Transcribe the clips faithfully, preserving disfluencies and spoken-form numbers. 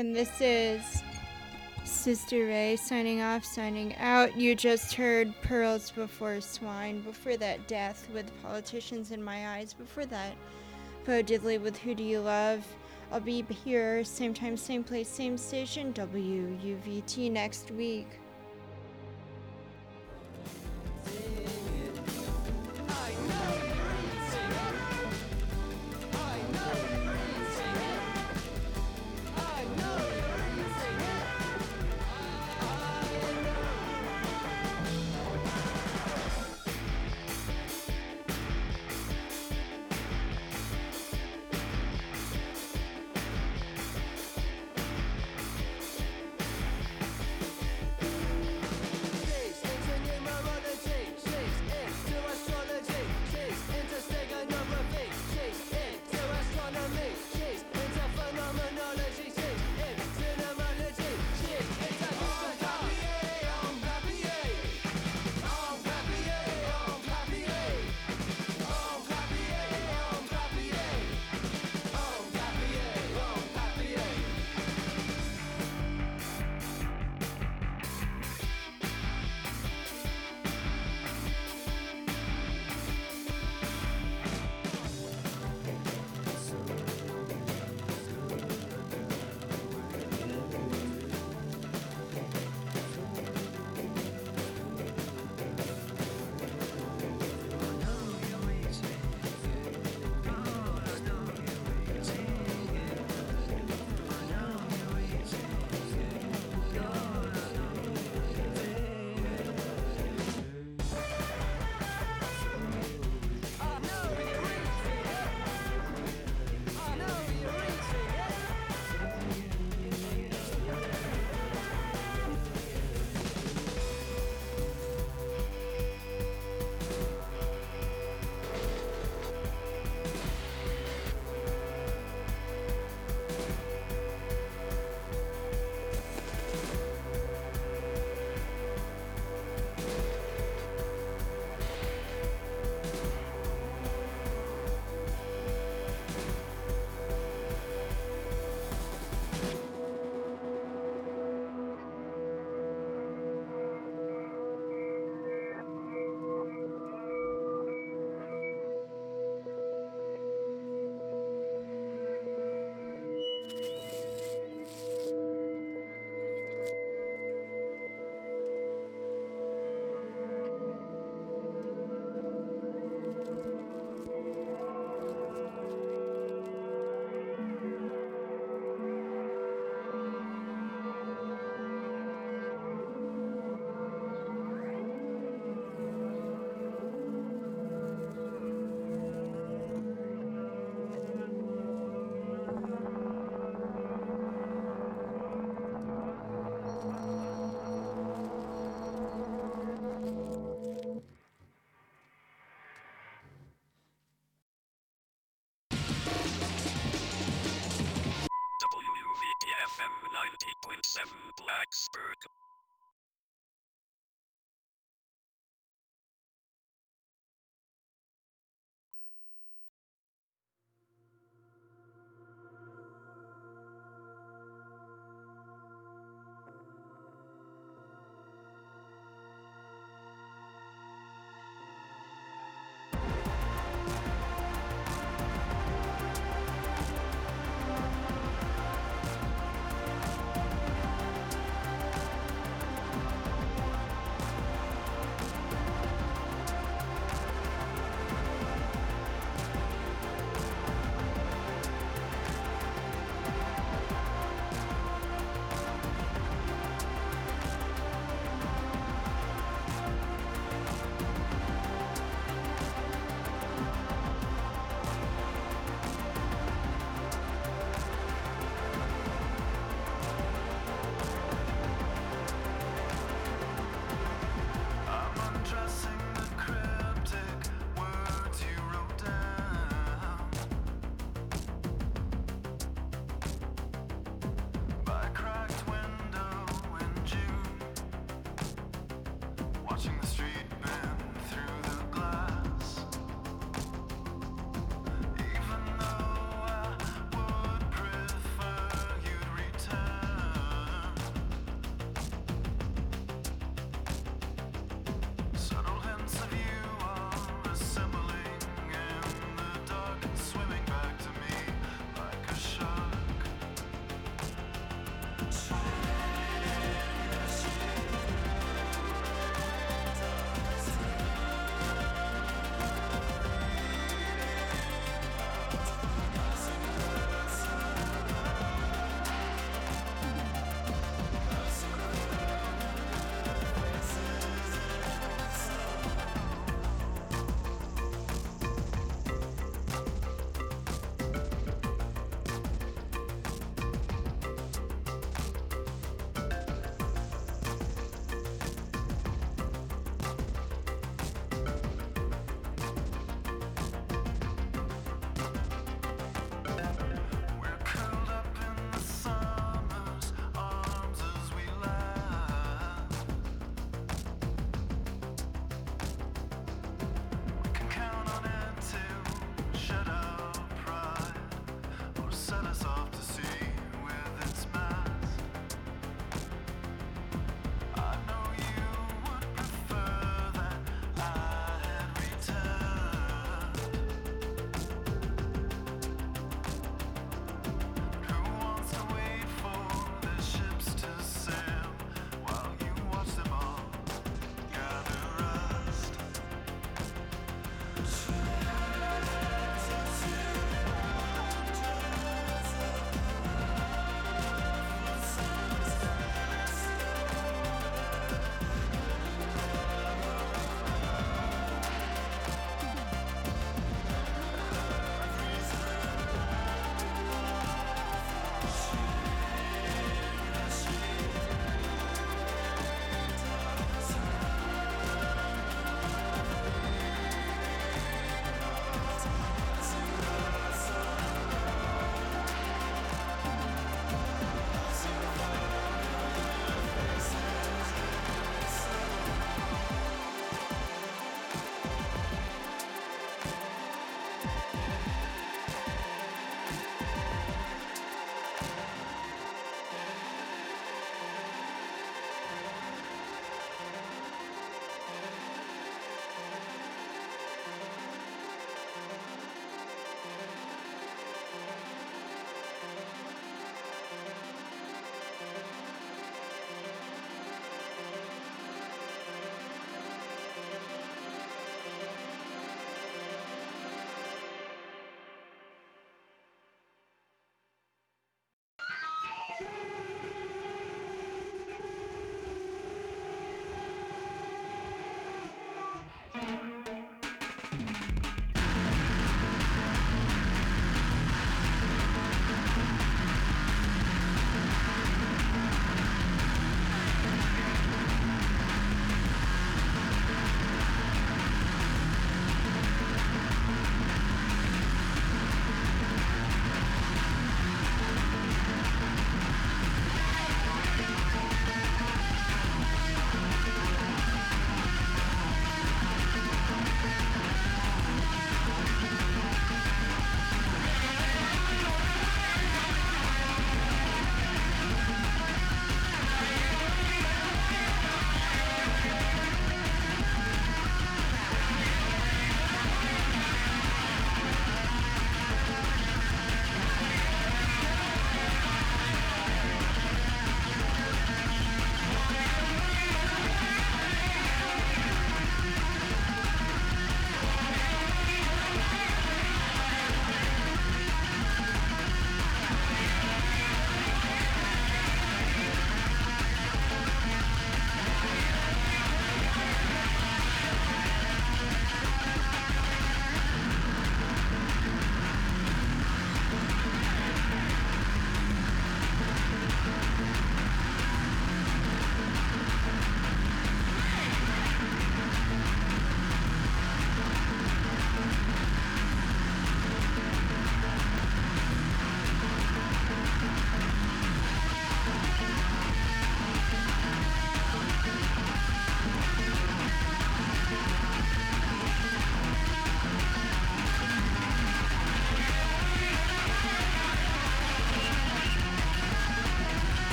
And this is Sister Ray signing off, signing out. You just heard Pearls Before Swine. Before that, Death with Politicians in My Eyes. Before that, Bo Diddley with Who Do You Love? I'll be here, same time, same place, same station, W U V T next week. Change, engineer my mother change.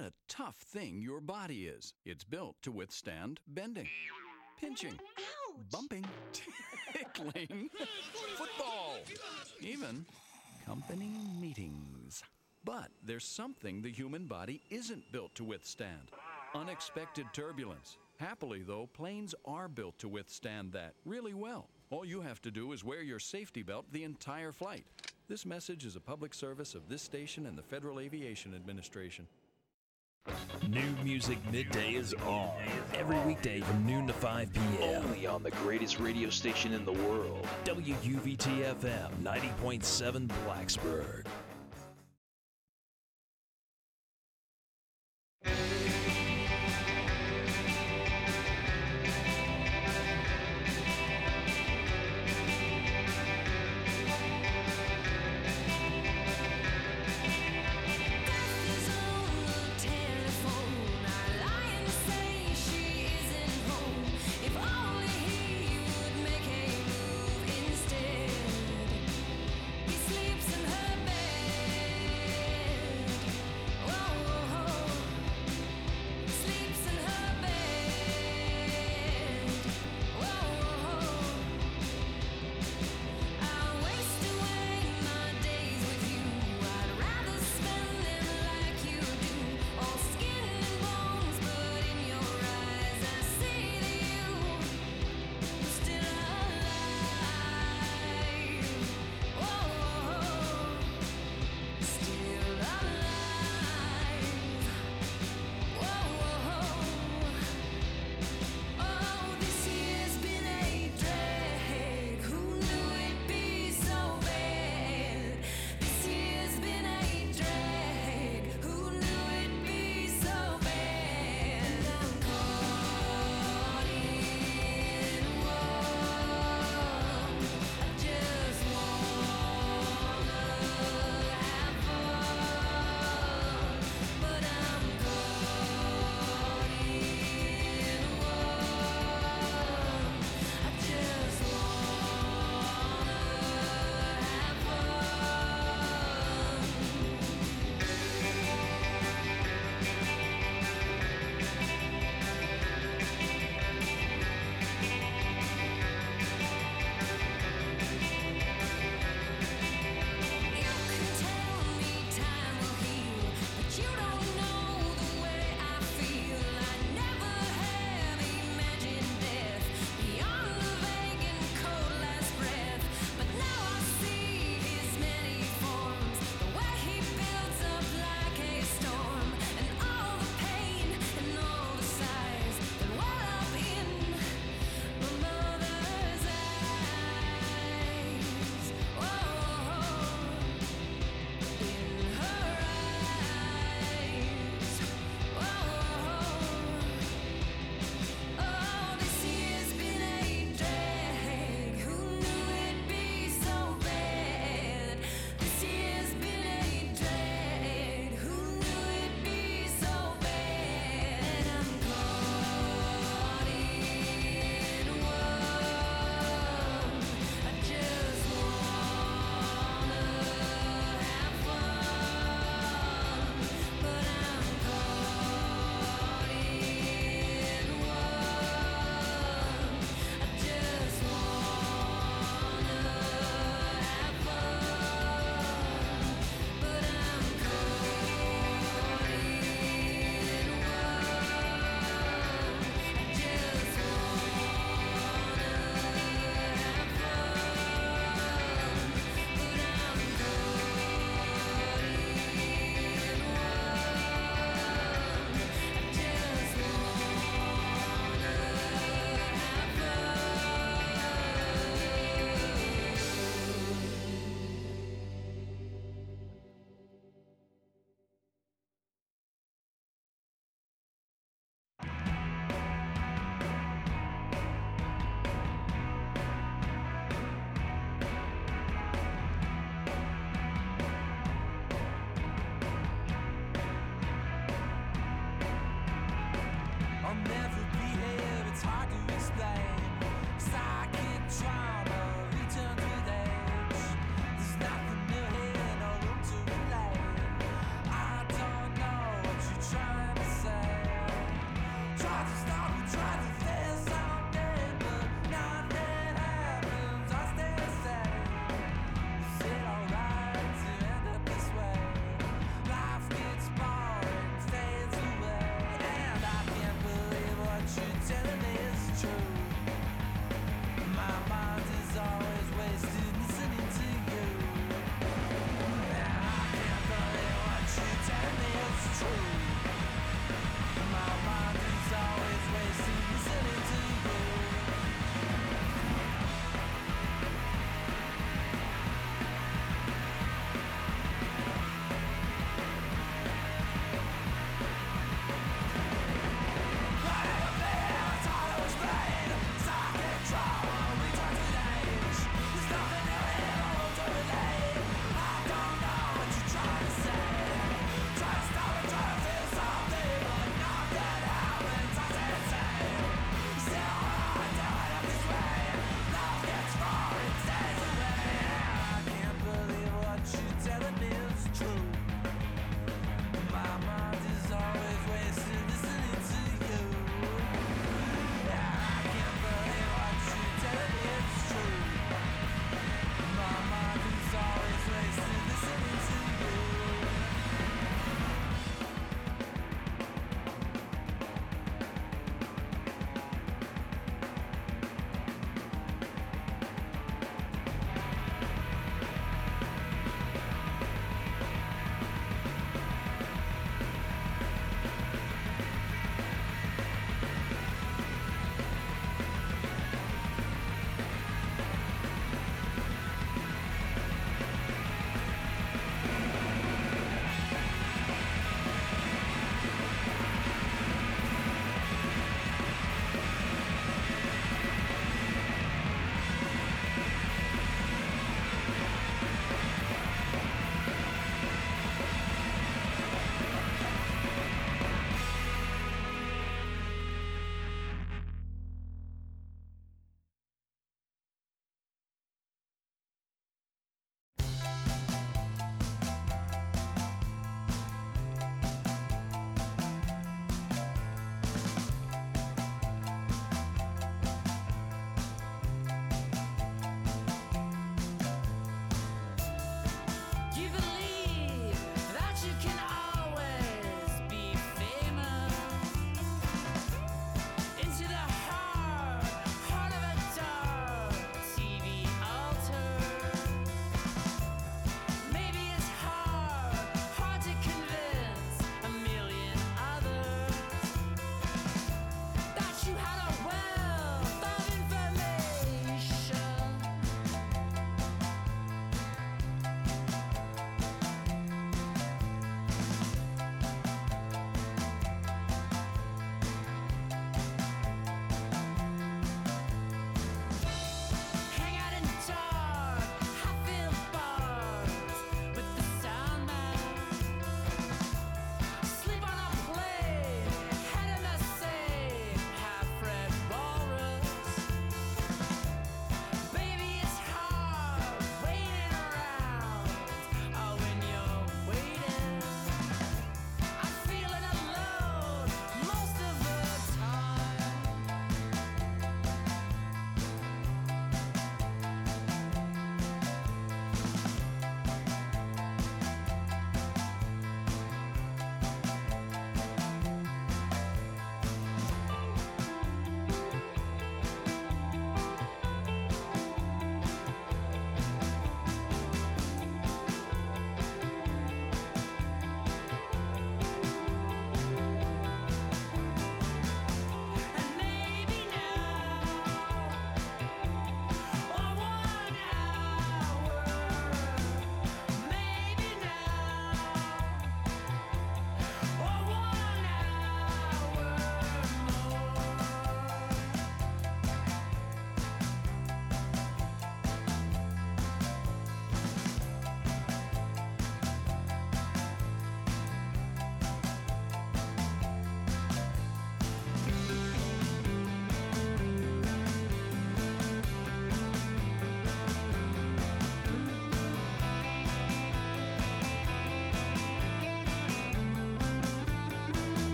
a tough thing your body is. It's built to withstand bending, pinching, Ouch! bumping, tickling, football, even company meetings. But there's something the human body isn't built to withstand: unexpected turbulence. Happily, though, planes are built to withstand that really well. All you have to do is wear your safety belt the entire flight. This message is a public service of this station and the Federal Aviation Administration. New Music Midday is on every weekday from noon to five p.m. Only on the greatest radio station in the world. W U V T F M ninety point seven Blacksburg. He sleeps in her bed.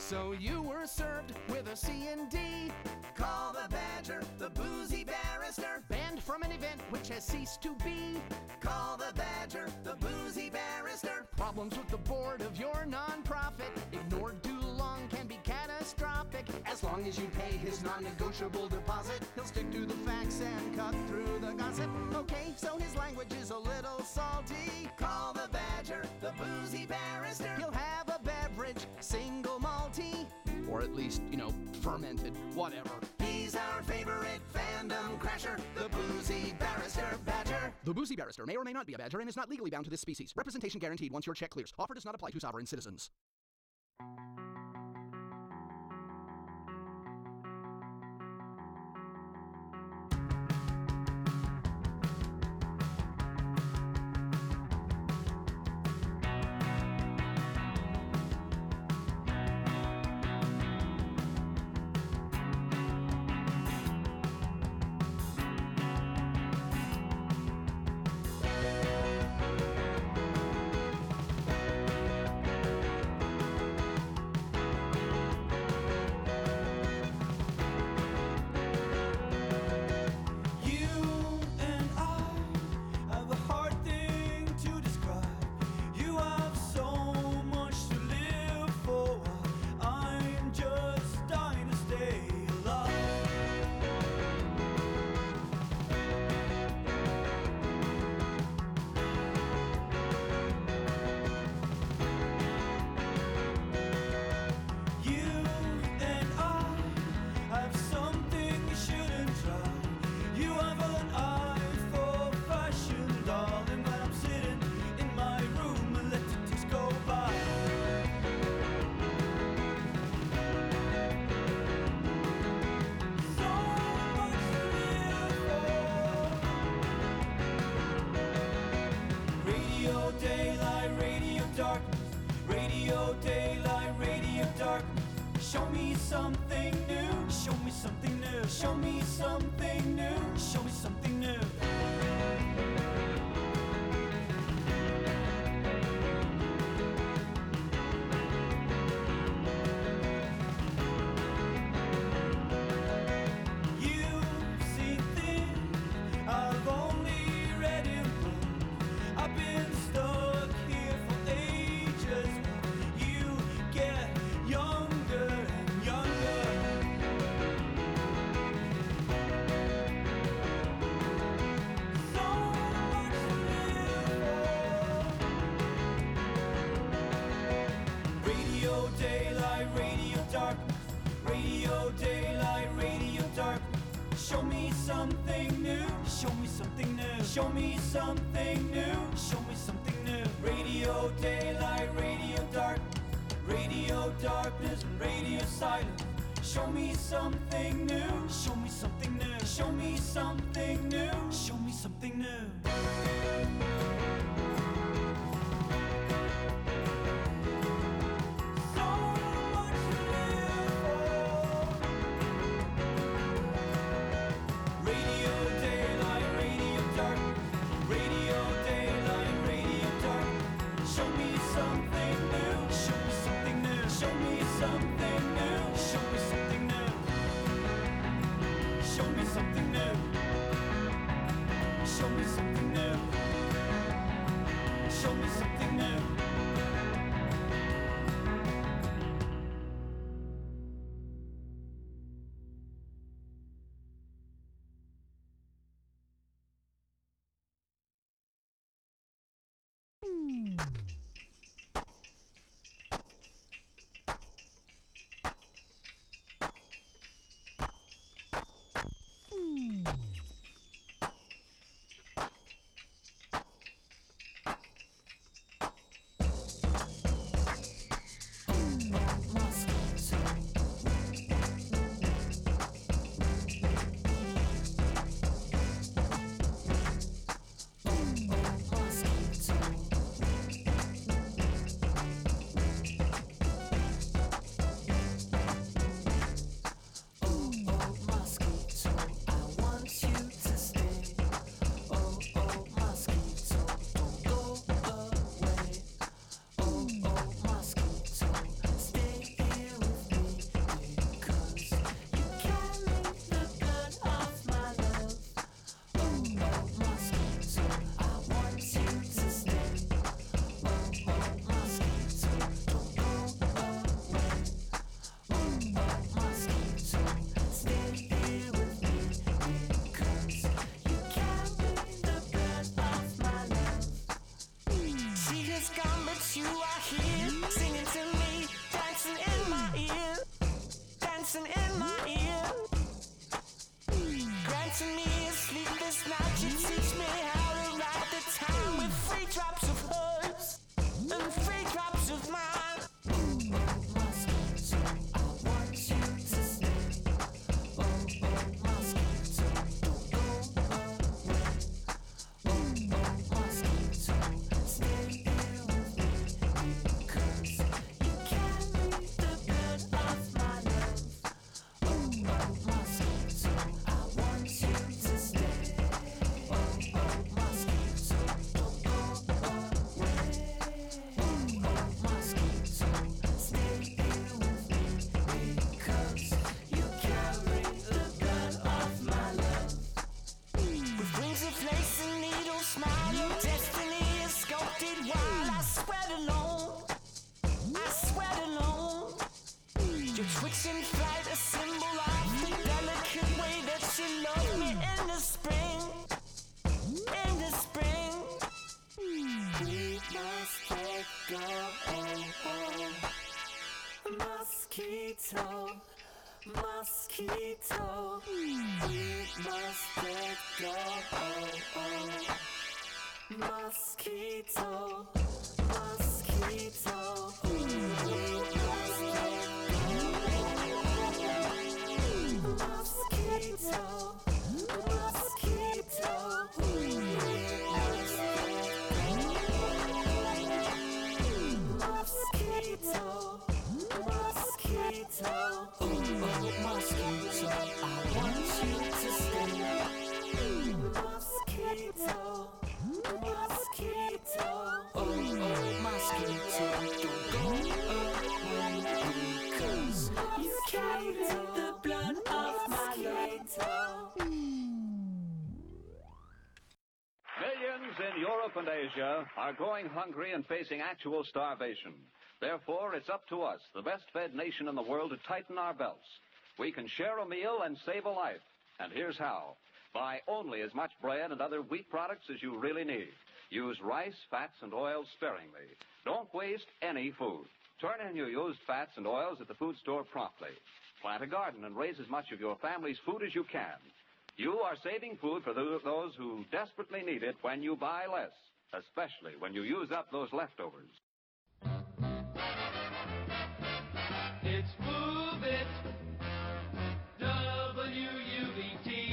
So you were served with a C and D. Call the Badger, the boozy barrister. Banned from an event which has ceased to be. Call the Badger, the boozy barrister. Problems with the board of your nonprofit, ignored too long, can be catastrophic. As long as you pay his non-negotiable deposit, he'll stick to the facts and cut through the gossip. Okay, so his language is a little salty. Call the Badger, the boozy barrister. He'll have a beverage, single malty, or at least, you know, fermented, whatever. He's our favorite fandom crasher, the boozy barrister badger. The boozy barrister may or may not be a badger and is not legally bound to this species. Representation guaranteed once your check clears. Offer does not apply to sovereign citizens. Show me something new. Show me something new. Show me something new. Show me something new. You've seen things I've only read in books. I've been stuck here for ages. You get younger. Show me something new. Show me something new. Show me something new. Show me something new. Radio daylight, radio dark, radio darkness, and radio silence. Show me something new. Show me something new. Show me something new. Show me something new. We must let go. Mosquito, mosquito. We must let go. Mosquito, mosquito. We must let go. Mosquito, mosquito. We must let go. Mosquito, mosquito. Oh, oh, mosquito, I want you to stay. Mosquito, mosquito. Oh, oh, mosquito, don't go away, because you carry the blood of my mosquito. Millions in Europe and Asia are going hungry and facing actual starvation. Therefore, it's up to us, the best-fed nation in the world, to tighten our belts. We can share a meal and save a life. And here's how. Buy only as much bread and other wheat products as you really need. Use rice, fats, and oils sparingly. Don't waste any food. Turn in your used fats and oils at the food store promptly. Plant a garden and raise as much of your family's food as you can. You are saving food for those who desperately need it when you buy less, especially when you use up those leftovers. It's Move It, W U B T.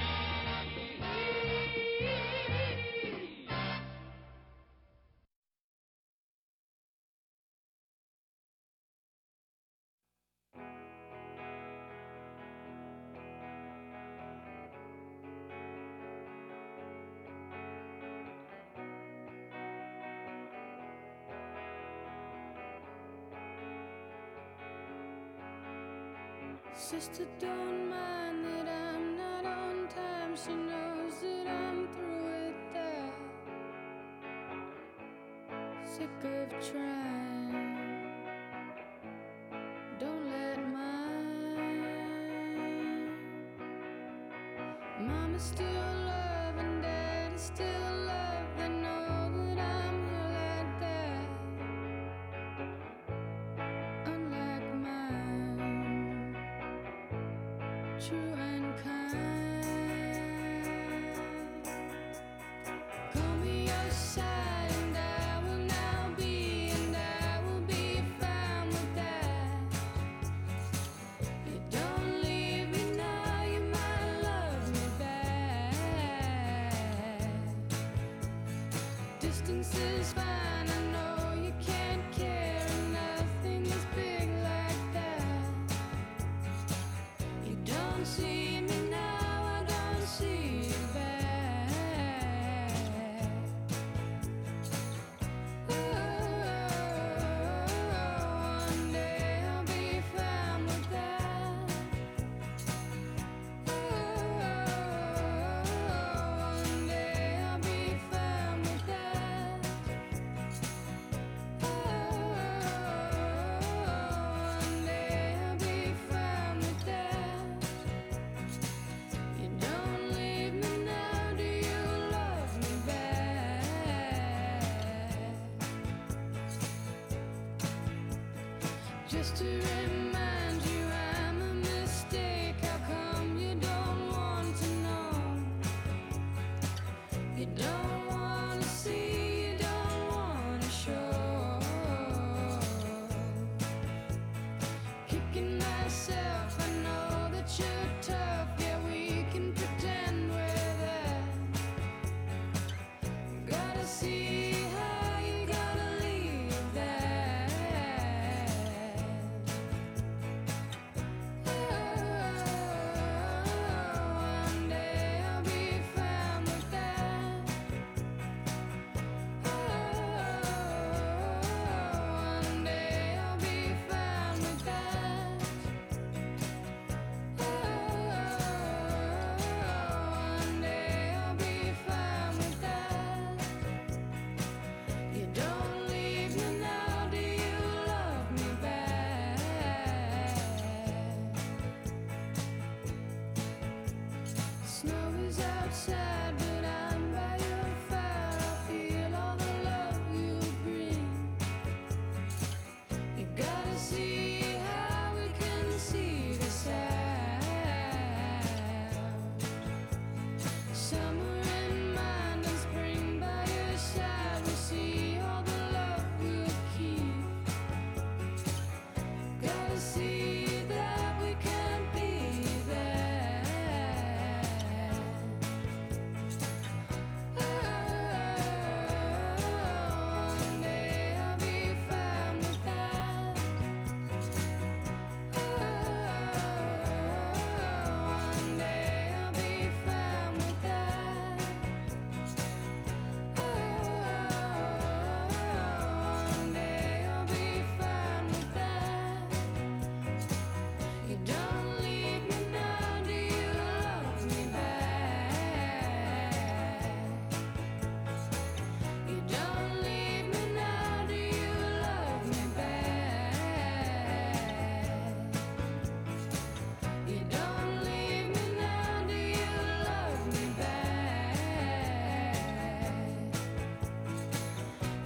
Sister don't mind that I'm not on time. She knows that I'm through with that. Sick of trying. Don't let mine. Mama's still love and daddy's still love. They know that I'm here like that. Unlike mine. True and kind. Call me your side and I will now be, and I will be fine with that. You don't leave me now, you might love me back. Distance is fine, I know you can't care, nothing is big like that. You don't see me now, I don't see you back. Oh, one day I'll be fine with that. Oh, one day I'll be fine with that. Oh, one day I'll be fine with that. You don't leave me now, do you love me back? Just to remind you I'm a mistake. How come you don't want to know? You don't want to see, you don't want to show. Kicking myself, I know that you're tough. Yeah, we can pretend we're that. Gotta see how you gotta leave that.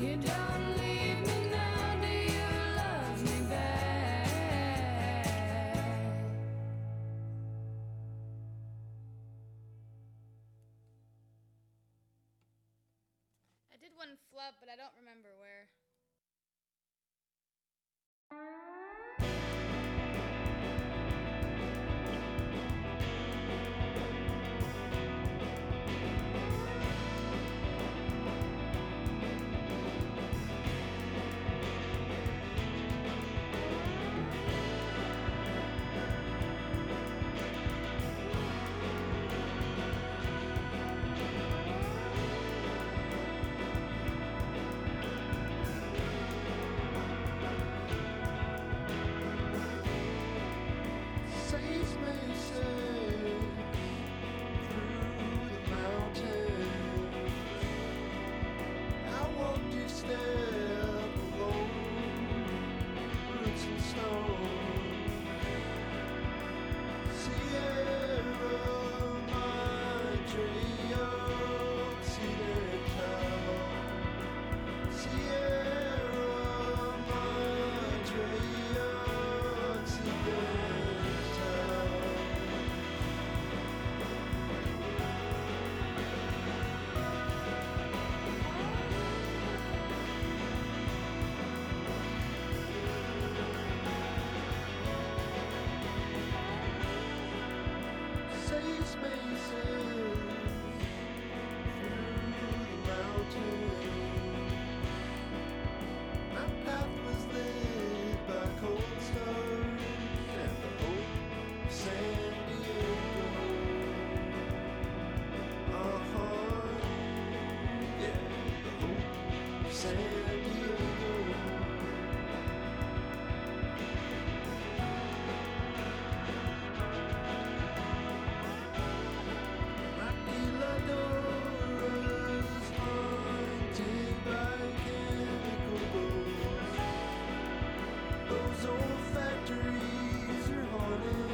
You don't leave me now, do you love me back? I did one flub, but I don't remember where. Saves me safe through the mountains. I walked each step alone, roots and stone. Sierra Madre, Occidental. Sierra Madre, Occidental. Saves me safe through the mountains. My path was lit by cold stars and the hope of San Diego. Uh-huh, yeah, the hope of San Diego. Maquiladoras haunted by chemical ghosts. Those old factories are haunted.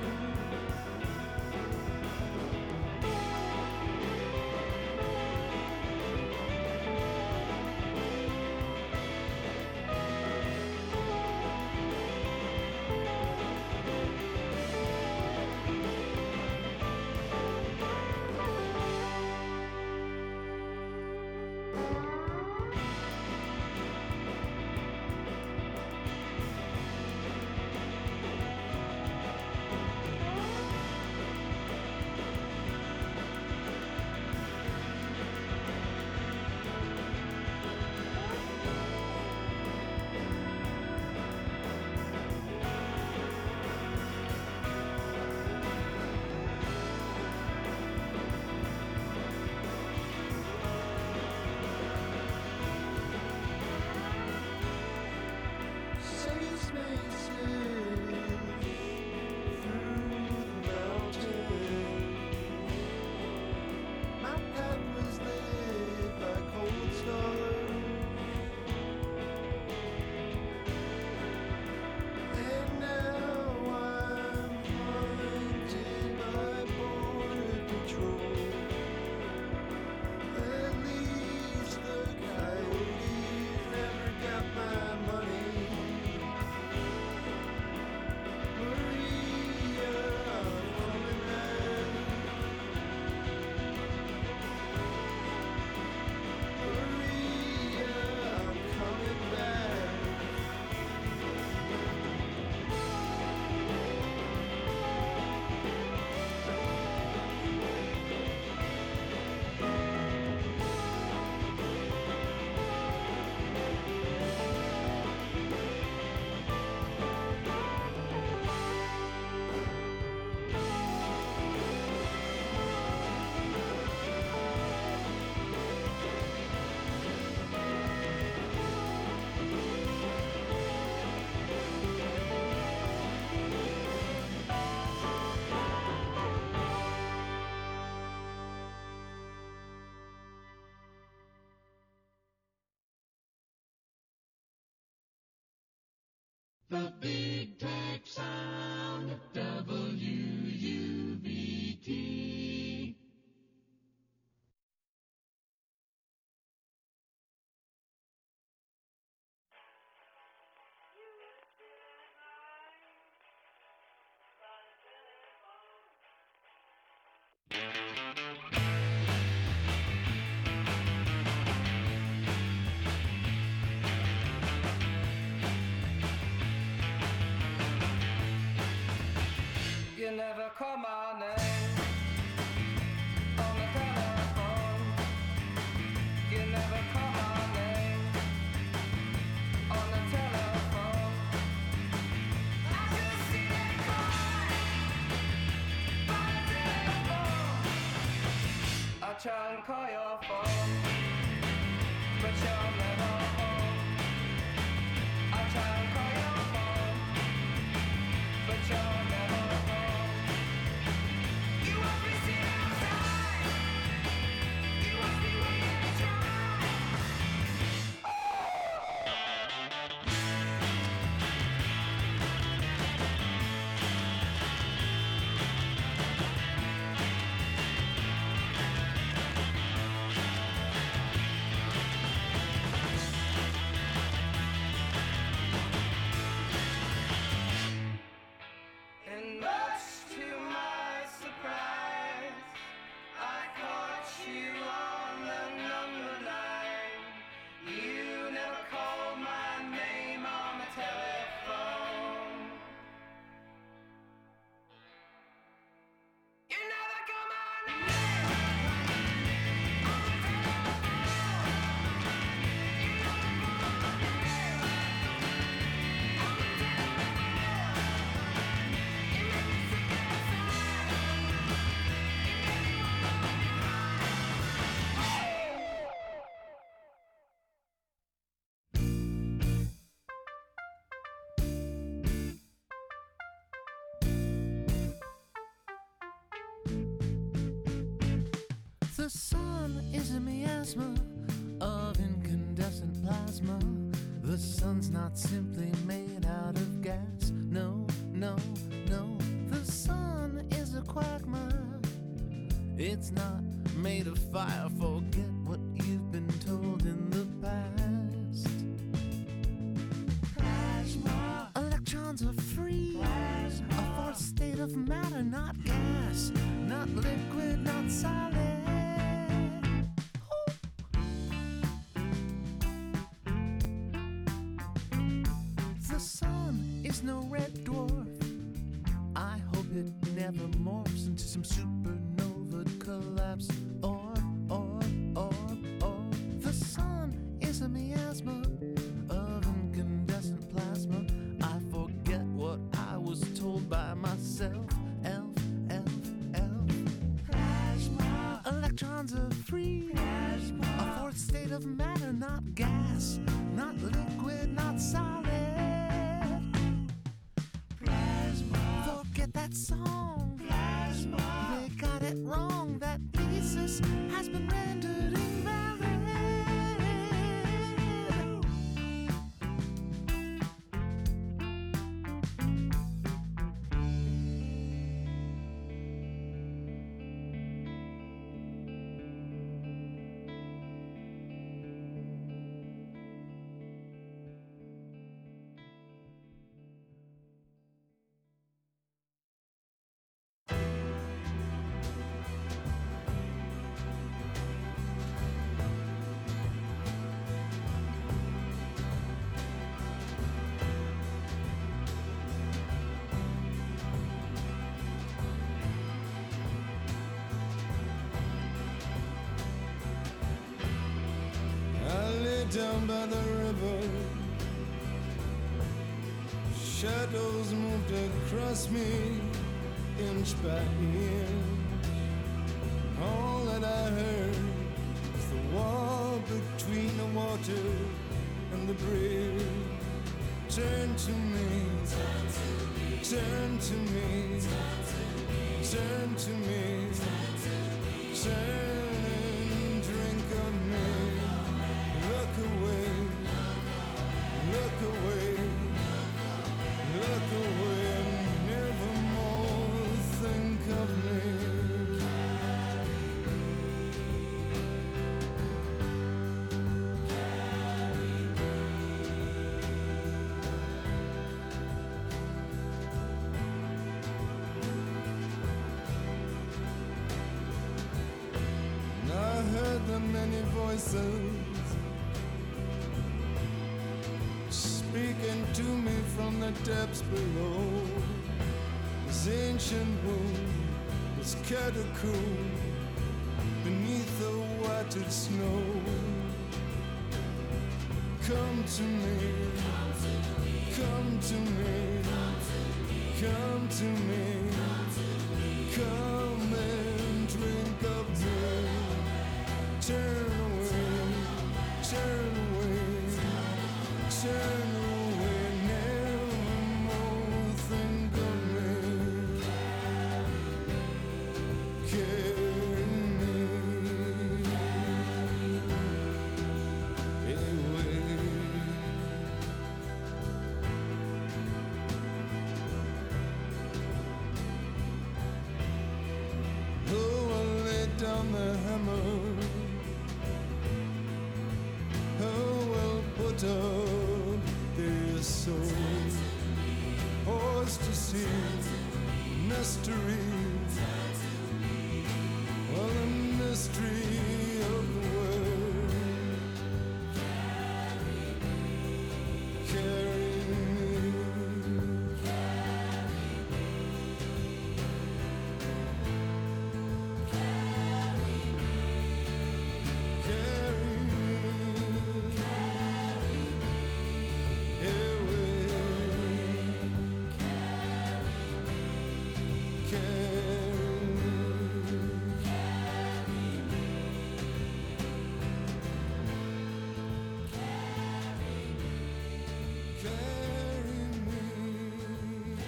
Saves me safe through the mountains. My path was lit by cold stars, and now I'm haunted by border patrol. At least the coyotes never got my money. Maria, I'm coming back. Maria, I'm coming back. The big tech sound, W U V T. call my name on the telephone. You never call my name on the telephone. I just see that call on the telephone. I try and call your phone, but you're never home. I try and call your phone, but you're never home. You won't be seen outside. You must be waiting to try. And much to my surprise, I caught you on the number line. You never called my name on the telephone. You never called my name on the telephone. You never called my name on the telephone. You made me sick inside. You made me wanna The sun is a miasma of incandescent plasma. The sun's not simply made out of gas. No, no, no. The sun is a quagmire. It's not made of fire. Forget what you've been told in the past. Plasma. Electrons are free. Plasma. A fourth state of matter, not gas, not liquid, not solid. The sun is no red dwarf. I hope it never morphs into some supernova collapse. Or, or, or, or. The sun is a miasma of incandescent plasma. I forget what I was told by myself. Elf, elf, elf. Plasma. Electrons are free. Plasma. A fourth state of matter, not gas, not liquid, not solid. Plasma. Forget that song. Plasma. They got it wrong. That thesis has been rendered invalid. I lay down by the river. Shadows moved across me, inch by inch. All that I heard was the wall between the water and the bridge. Turn to me, turn to me, turn to me, turn to me, turn and drink of me. Look away, look away, look away, and never more think of me. And I heard the many voices speaking to me from the depths below. His ancient womb was catacomb beneath the whited snow. Come to me, come to me, come to me, come and drink of me. Turn away, turn away, turn away, never more think of me. Carry me away. Oh, I laid down the hammer. Oh, well, put up their soul. Horse to see, mystery. Well, the mystery of the world. Carry me. Carry me away. Carry me. Carry me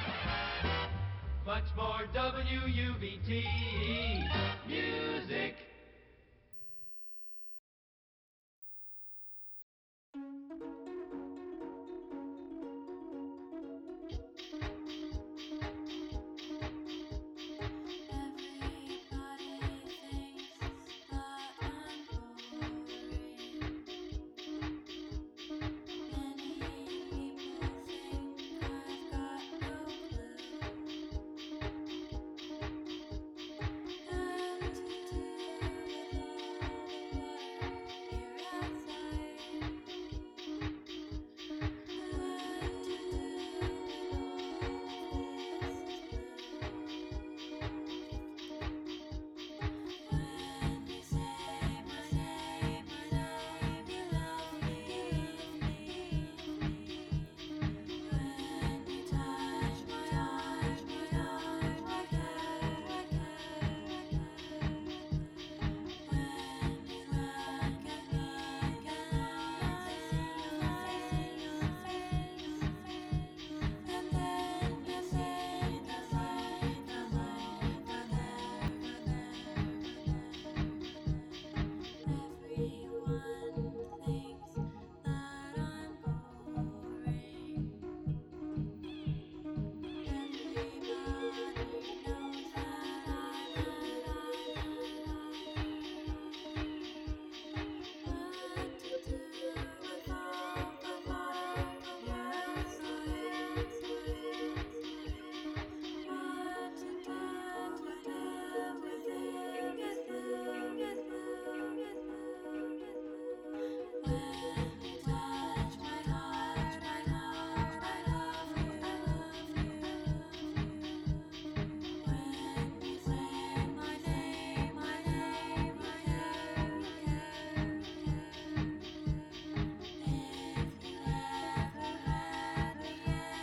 Much more W U B T music.